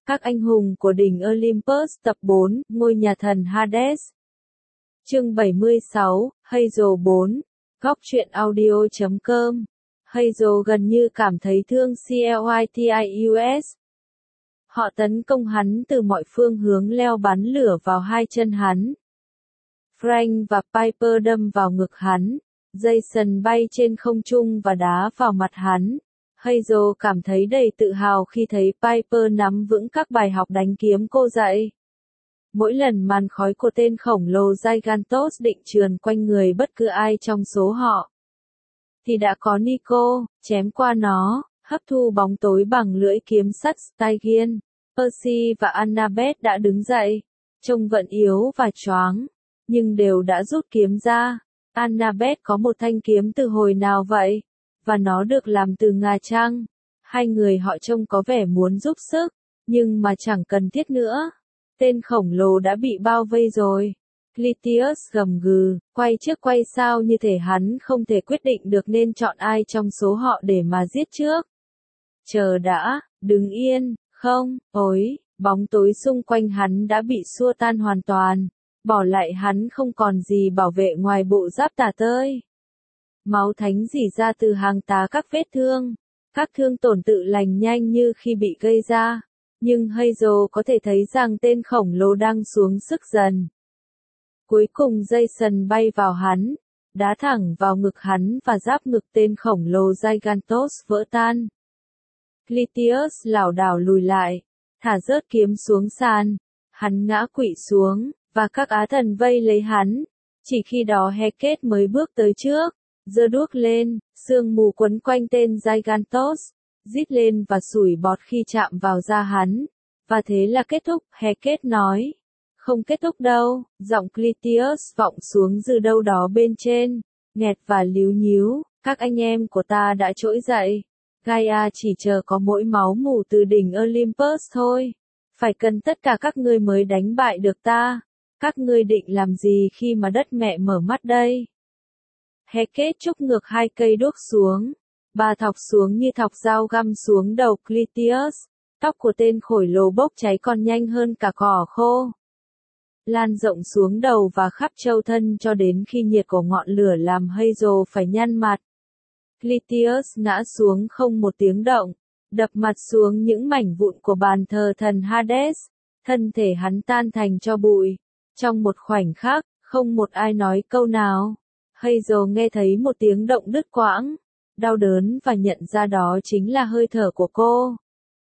Các anh hùng của đỉnh Olympus tập 4, ngôi nhà thần Hades. Chương 76, Hazel 4, góc truyện audio.com. Hazel gần như cảm thấy thương Clytius. Họ tấn công hắn từ mọi phương hướng, leo bắn lửa vào hai chân hắn. Frank và Piper đâm vào ngực hắn. Jason bay trên không trung và đá vào mặt hắn. Hazel cảm thấy đầy tự hào khi thấy Piper nắm vững các bài học đánh kiếm cô dạy. Mỗi lần màn khói của tên khổng lồ Gigantos định trườn quanh người bất cứ ai trong số họ, thì đã có Nico chém qua nó, hấp thu bóng tối bằng lưỡi kiếm sắt Stygian. Percy và Annabeth đã đứng dậy, trông vẫn yếu và choáng, nhưng đều đã rút kiếm ra. Annabeth có một thanh kiếm từ hồi nào vậy? Và nó được làm từ ngà chăng? Hai người họ trông có vẻ muốn giúp sức, nhưng mà chẳng cần thiết nữa. Tên khổng lồ đã bị bao vây rồi. Clytius gầm gừ, quay trước quay sau như thể hắn không thể quyết định được nên chọn ai trong số họ để mà giết trước. Chờ đã, đứng yên, không, ối, bóng tối xung quanh hắn đã bị xua tan hoàn toàn, bỏ lại hắn không còn gì bảo vệ ngoài bộ giáp tả tơi. Máu thánh rỉ ra từ hàng tá các vết thương. Các thương tổn tự lành nhanh như khi bị gây ra. Nhưng Hazel có thể thấy rằng tên khổng lồ đang xuống sức dần. Cuối cùng Jason bay vào hắn, đá thẳng vào ngực hắn và giáp ngực tên khổng lồ Gigantos vỡ tan. Clytius lảo đảo lùi lại, thả rớt kiếm xuống sàn. Hắn ngã quỵ xuống, và các á thần vây lấy hắn. Chỉ khi đó Heket mới bước tới trước, giơ đuốc lên, sương mù quấn quanh tên Gigantos, rít lên và sủi bọt khi chạm vào da hắn. Và thế là kết thúc, Heket nói. Không kết thúc đâu, giọng Clytius vọng xuống từ đâu đó bên trên, nghẹt và líu nhíu, các anh em của ta đã trỗi dậy. Gaia chỉ chờ có mỗi máu mủ từ đỉnh Olympus thôi. Phải cần tất cả các ngươi mới đánh bại được ta. Các ngươi định làm gì khi mà đất mẹ mở mắt đây? Heket chúc ngược hai cây đuốc xuống. Bà thọc xuống như thọc dao găm xuống đầu Clytius. Tóc của tên khổng lồ bốc cháy còn nhanh hơn cả cỏ khô. Lan rộng xuống đầu và khắp châu thân cho đến khi nhiệt của ngọn lửa làm Hazel phải nhăn mặt. Clytius ngã xuống không một tiếng động, đập mặt xuống những mảnh vụn của bàn thờ thần Hades. Thân thể hắn tan thành tro bụi. Trong một khoảnh khắc, không một ai nói câu nào. Hazel nghe thấy một tiếng động đứt quãng, đau đớn và nhận ra đó chính là hơi thở của cô.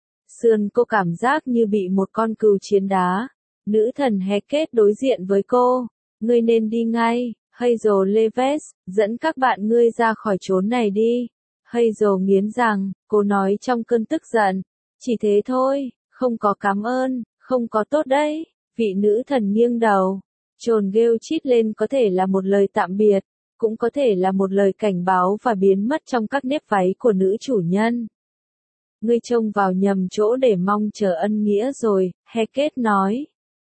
Sườn cô cảm giác như bị một con cừu chiến đá. Nữ thần Heket đối diện với cô. Ngươi nên đi ngay, Hazel Leves, dẫn các bạn ngươi ra khỏi chốn này đi. Hazel nghiến rằng, cô nói trong cơn tức giận. Chỉ thế thôi, không có cảm ơn, không có tốt đấy. Vị nữ thần nghiêng đầu. Trồn ghêu chít lên có thể là một lời tạm biệt, cũng có thể là một lời cảnh báo và biến mất trong các nếp váy của nữ chủ nhân. Ngươi trông vào nhầm chỗ để mong chờ ân nghĩa rồi, Heket nói.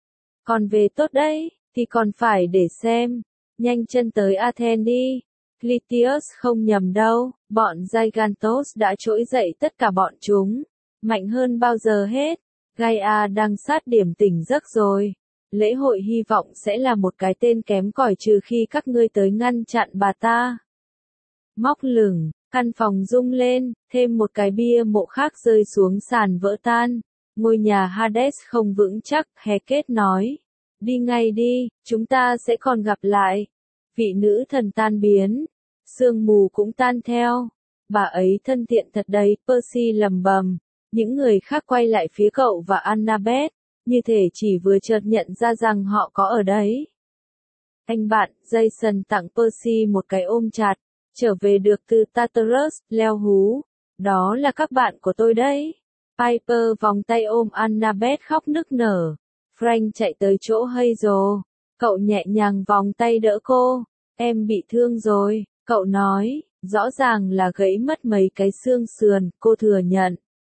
Còn về tốt đấy, thì còn phải để xem. Nhanh chân tới Athens đi. Clytius không nhầm đâu, bọn Gigantos đã trỗi dậy tất cả bọn chúng. Mạnh hơn bao giờ hết. Gaia đang sát điểm tỉnh giấc rồi. Lễ hội hy vọng sẽ là một cái tên kém cỏi trừ khi các ngươi tới ngăn chặn bà ta. Móc lửng, căn phòng rung lên, thêm một cái bia mộ khác rơi xuống sàn vỡ tan. Ngôi nhà Hades không vững chắc, Heket nói. Đi ngay đi, chúng ta sẽ còn gặp lại. Vị nữ thần tan biến. Sương mù cũng tan theo. Bà ấy thân thiện thật đấy, Percy lầm bầm. Những người khác quay lại phía cậu và Annabeth, như thể chỉ vừa chợt nhận ra rằng họ có ở đấy. Anh bạn, Jason tặng Percy một cái ôm chặt. Trở về được từ Tartarus, leo hú. Đó là các bạn của tôi đấy. Piper vòng tay ôm Annabeth khóc nức nở. Frank chạy tới chỗ Hazel. Cậu nhẹ nhàng vòng tay đỡ cô. Em bị thương rồi, cậu nói. Rõ ràng là gãy mất mấy cái xương sườn, cô thừa nhận.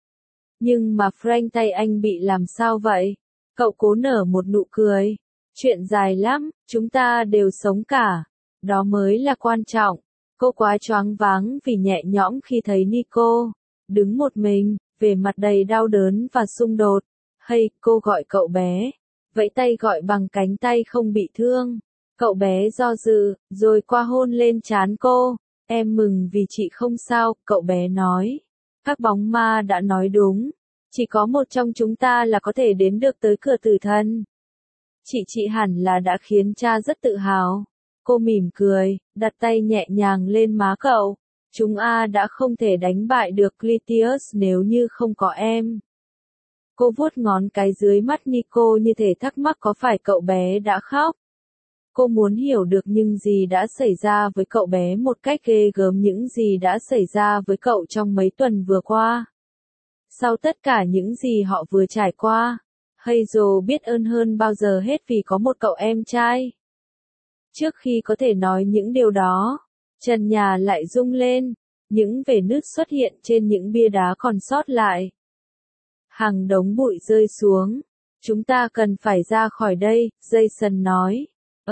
Nhưng mà Frank, tay anh bị làm sao vậy? Cậu cố nở một nụ cười. Chuyện dài lắm, chúng ta đều sống cả. Đó mới là quan trọng. Cô quá choáng váng vì nhẹ nhõm khi thấy Nico đứng một mình, vẻ mặt đầy đau đớn và xung đột. Hay, cô gọi cậu bé. Vẫy tay gọi bằng cánh tay không bị thương. Cậu bé do dự, rồi qua hôn lên trán cô. Em mừng vì chị không sao, cậu bé nói. Các bóng ma đã nói đúng. Chỉ có một trong chúng ta là có thể đến được tới cửa tử thần. Chị hẳn là đã khiến cha rất tự hào. Cô mỉm cười, đặt tay nhẹ nhàng lên má cậu. Chúng đã không thể đánh bại được Clytius nếu như không có em. Cô vuốt ngón cái dưới mắt Nico như thể thắc mắc có phải cậu bé đã khóc. Cô muốn hiểu được những gì đã xảy ra với cậu bé một cách ghê gớm, những gì đã xảy ra với cậu trong mấy tuần vừa qua. Sau tất cả những gì họ vừa trải qua, Hazel biết ơn hơn bao giờ hết vì có một cậu em trai. Trước khi có thể nói những điều đó, trần nhà lại rung lên, những vết nứt xuất hiện trên những bia đá còn sót lại. Hàng đống bụi rơi xuống. Chúng ta cần phải ra khỏi đây, Jason nói.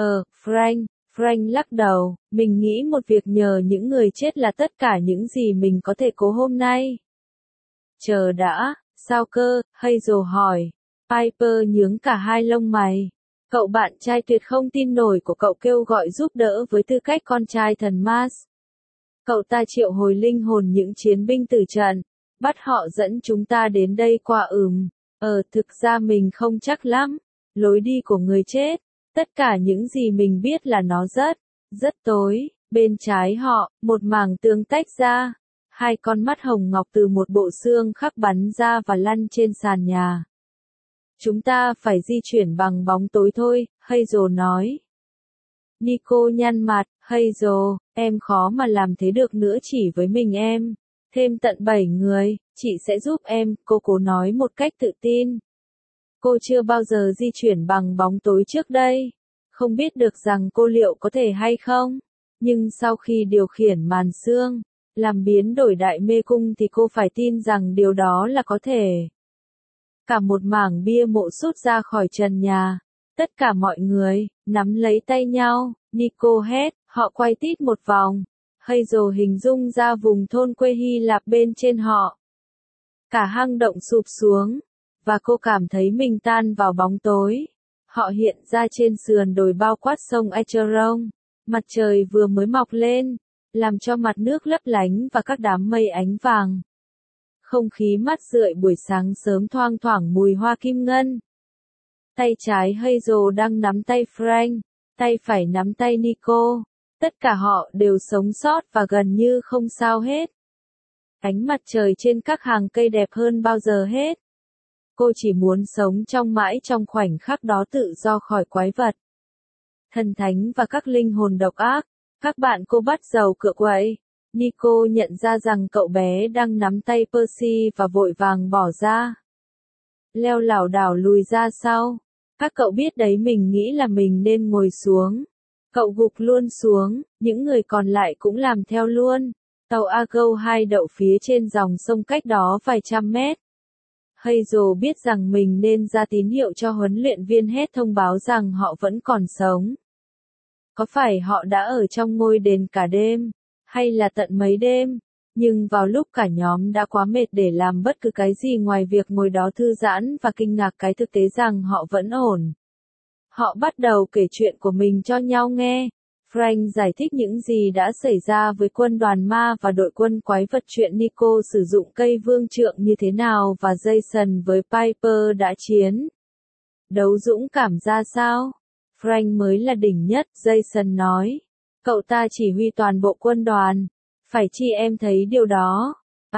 Frank lắc đầu, mình nghĩ một việc nhờ những người chết là tất cả những gì mình có thể cố hôm nay. Chờ đã, sao cơ, Hazel hỏi. Piper nhướng cả hai lông mày. Cậu bạn trai tuyệt không tin nổi của cậu kêu gọi giúp đỡ với tư cách con trai thần Mars. Cậu ta triệu hồi linh hồn những chiến binh tử trận, bắt họ dẫn chúng ta đến đây qua thực ra mình không chắc lắm. Lối đi của người chết. Tất cả những gì mình biết là nó rất tối. Bên trái họ, một mảng tường tách ra. Hai con mắt hồng ngọc từ một bộ xương khắc bắn ra và lăn trên sàn nhà. Chúng ta phải di chuyển bằng bóng tối thôi, Hazel nói. Nico nhăn mặt, Hazel, em khó mà làm thế được nữa chỉ với mình em. Thêm tận 7 người, chị sẽ giúp em, cô cố nói một cách tự tin. Cô chưa bao giờ di chuyển bằng bóng tối trước đây. Không biết được rằng cô liệu có thể hay không. Nhưng sau khi điều khiển màn sương, làm biến đổi đại mê cung thì cô phải tin rằng điều đó là có thể. Cả một mảng bia mộ sút ra khỏi trần nhà. Tất cả mọi người, nắm lấy tay nhau, Nico hét, họ quay tít một vòng. Hazel hình dung ra vùng thôn quê Hy Lạp bên trên họ. Cả hang động sụp xuống, và cô cảm thấy mình tan vào bóng tối. Họ hiện ra trên sườn đồi bao quát sông Acheron. Mặt trời vừa mới mọc lên, làm cho mặt nước lấp lánh và các đám mây ánh vàng. Không khí mát rượi buổi sáng sớm thoang thoảng mùi hoa kim ngân. Tay trái Hazel đang nắm tay Frank, tay phải nắm tay Nico. Tất cả họ đều sống sót và gần như không sao hết. Ánh mặt trời trên các hàng cây đẹp hơn bao giờ hết. Cô chỉ muốn sống mãi trong khoảnh khắc đó tự do khỏi quái vật. Thần thánh và các linh hồn độc ác. Các bạn cô bắt dầu cựa quậy. Nico nhận ra rằng cậu bé đang nắm tay Percy và vội vàng bỏ ra. Leo lảo đảo lùi ra sau. Các cậu biết đấy, mình nghĩ là mình nên ngồi xuống. Cậu gục luôn xuống, những người còn lại cũng làm theo luôn. Tàu Argo 2 đậu phía trên dòng sông cách đó vài trăm mét. Hazel biết rằng mình nên ra tín hiệu cho huấn luyện viên hét thông báo rằng họ vẫn còn sống. Có phải họ đã ở trong ngôi đền cả đêm, hay là tận mấy đêm? Nhưng vào lúc cả nhóm đã quá mệt để làm bất cứ cái gì ngoài việc ngồi đó thư giãn và kinh ngạc cái thực tế rằng họ vẫn ổn. Họ bắt đầu kể chuyện của mình cho nhau nghe. Frank giải thích những gì đã xảy ra với quân đoàn ma và đội quân quái vật, chuyện Nico sử dụng cây vương trượng như thế nào và Jason với Piper đã chiến đấu dũng cảm ra sao. Frank mới là đỉnh nhất, Jason nói. Cậu ta chỉ huy toàn bộ quân đoàn. Phải chi em thấy điều đó?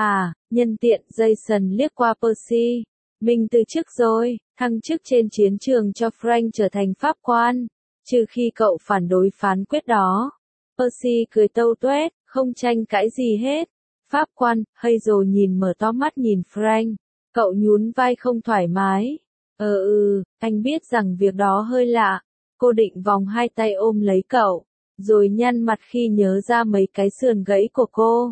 Nhân tiện, Jason liếc qua Percy. Mình từ chức rồi, thăng chức trên chiến trường cho Frank trở thành pháp quan. Trừ khi cậu phản đối phán quyết đó. Percy cười tâu tuét, không tranh cãi gì hết. Pháp quan, Hazel nhìn mở to mắt nhìn Frank. Cậu nhún vai không thoải mái. Anh biết rằng việc đó hơi lạ. Cô định vòng hai tay ôm lấy cậu, rồi nhăn mặt khi nhớ ra mấy cái sườn gãy của cô.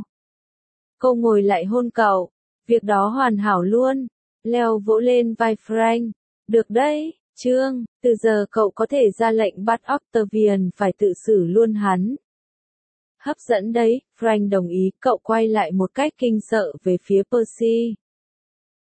Cô ngồi lại hôn cậu. Việc đó hoàn hảo luôn. Leo vỗ lên vai Frank. Được đấy, Trương, từ giờ cậu có thể ra lệnh bắt Octavian phải tự xử luôn hắn. Hấp dẫn đấy, Frank đồng ý, cậu quay lại một cách kinh sợ về phía Percy.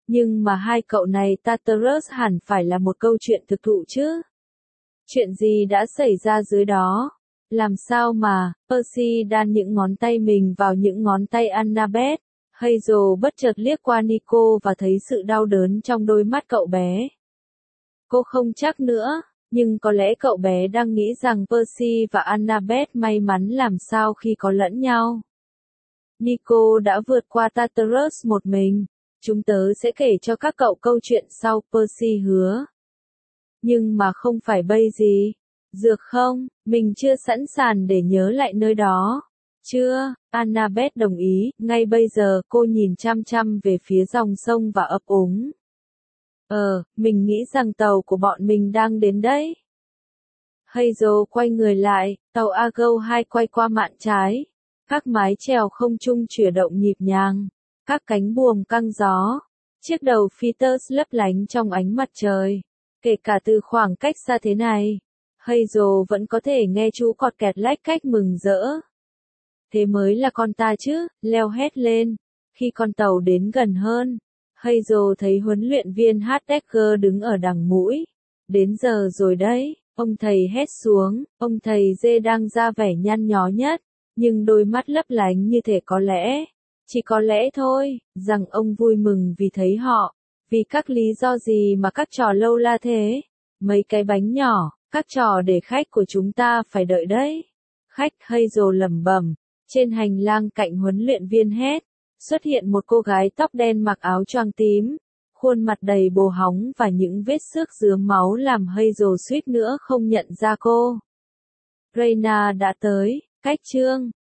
Nhưng mà hai cậu này Tartarus hẳn phải là một câu chuyện thực thụ chứ. Chuyện gì đã xảy ra dưới đó? Làm sao mà, Percy đan những ngón tay mình vào những ngón tay Annabeth. Hazel bất chợt liếc qua Nico và thấy sự đau đớn trong đôi mắt cậu bé. Cô không chắc nữa, nhưng có lẽ cậu bé đang nghĩ rằng Percy và Annabeth may mắn làm sao khi có lẫn nhau. Nico đã vượt qua Tartarus một mình. Chúng tớ sẽ kể cho các cậu câu chuyện sau, Percy hứa. Nhưng mà không phải bây gì. Dược không, mình chưa sẵn sàng để nhớ lại nơi đó. Chưa, Annabeth đồng ý, ngay bây giờ cô nhìn chăm chăm về phía dòng sông và ấp úng. Mình nghĩ rằng tàu của bọn mình đang đến đấy. Hazel quay người lại, tàu Argo 2 quay qua mạn trái. Các mái chèo không trung chuyển động nhịp nhàng. Các cánh buồm căng gió. Chiếc đầu Phoebus lấp lánh trong ánh mặt trời. Kể cả từ khoảng cách xa thế này, Hazel vẫn có thể nghe chú cọt kẹt lách cách mừng rỡ. Thế mới là con ta chứ, Leo hét lên. Khi con tàu đến gần hơn, Hazel thấy huấn luyện viên Heidegger đứng ở đằng mũi. Đến giờ rồi đấy, ông thầy hét xuống, ông thầy dê đang ra vẻ nhăn nhó nhất, nhưng đôi mắt lấp lánh như thể có lẽ, chỉ có lẽ thôi, rằng ông vui mừng vì thấy họ. Vì các lý do gì mà các trò lâu la thế? Mấy cái bánh nhỏ, các trò để khách của chúng ta phải đợi đấy. Khách, Hazel lẩm bẩm. Trên hành lang cạnh huấn luyện viên hét, xuất hiện một cô gái tóc đen mặc áo choàng tím, khuôn mặt đầy bồ hóng và những vết xước rướm máu làm Hazel suýt nữa không nhận ra cô. Reyna đã tới, cách chương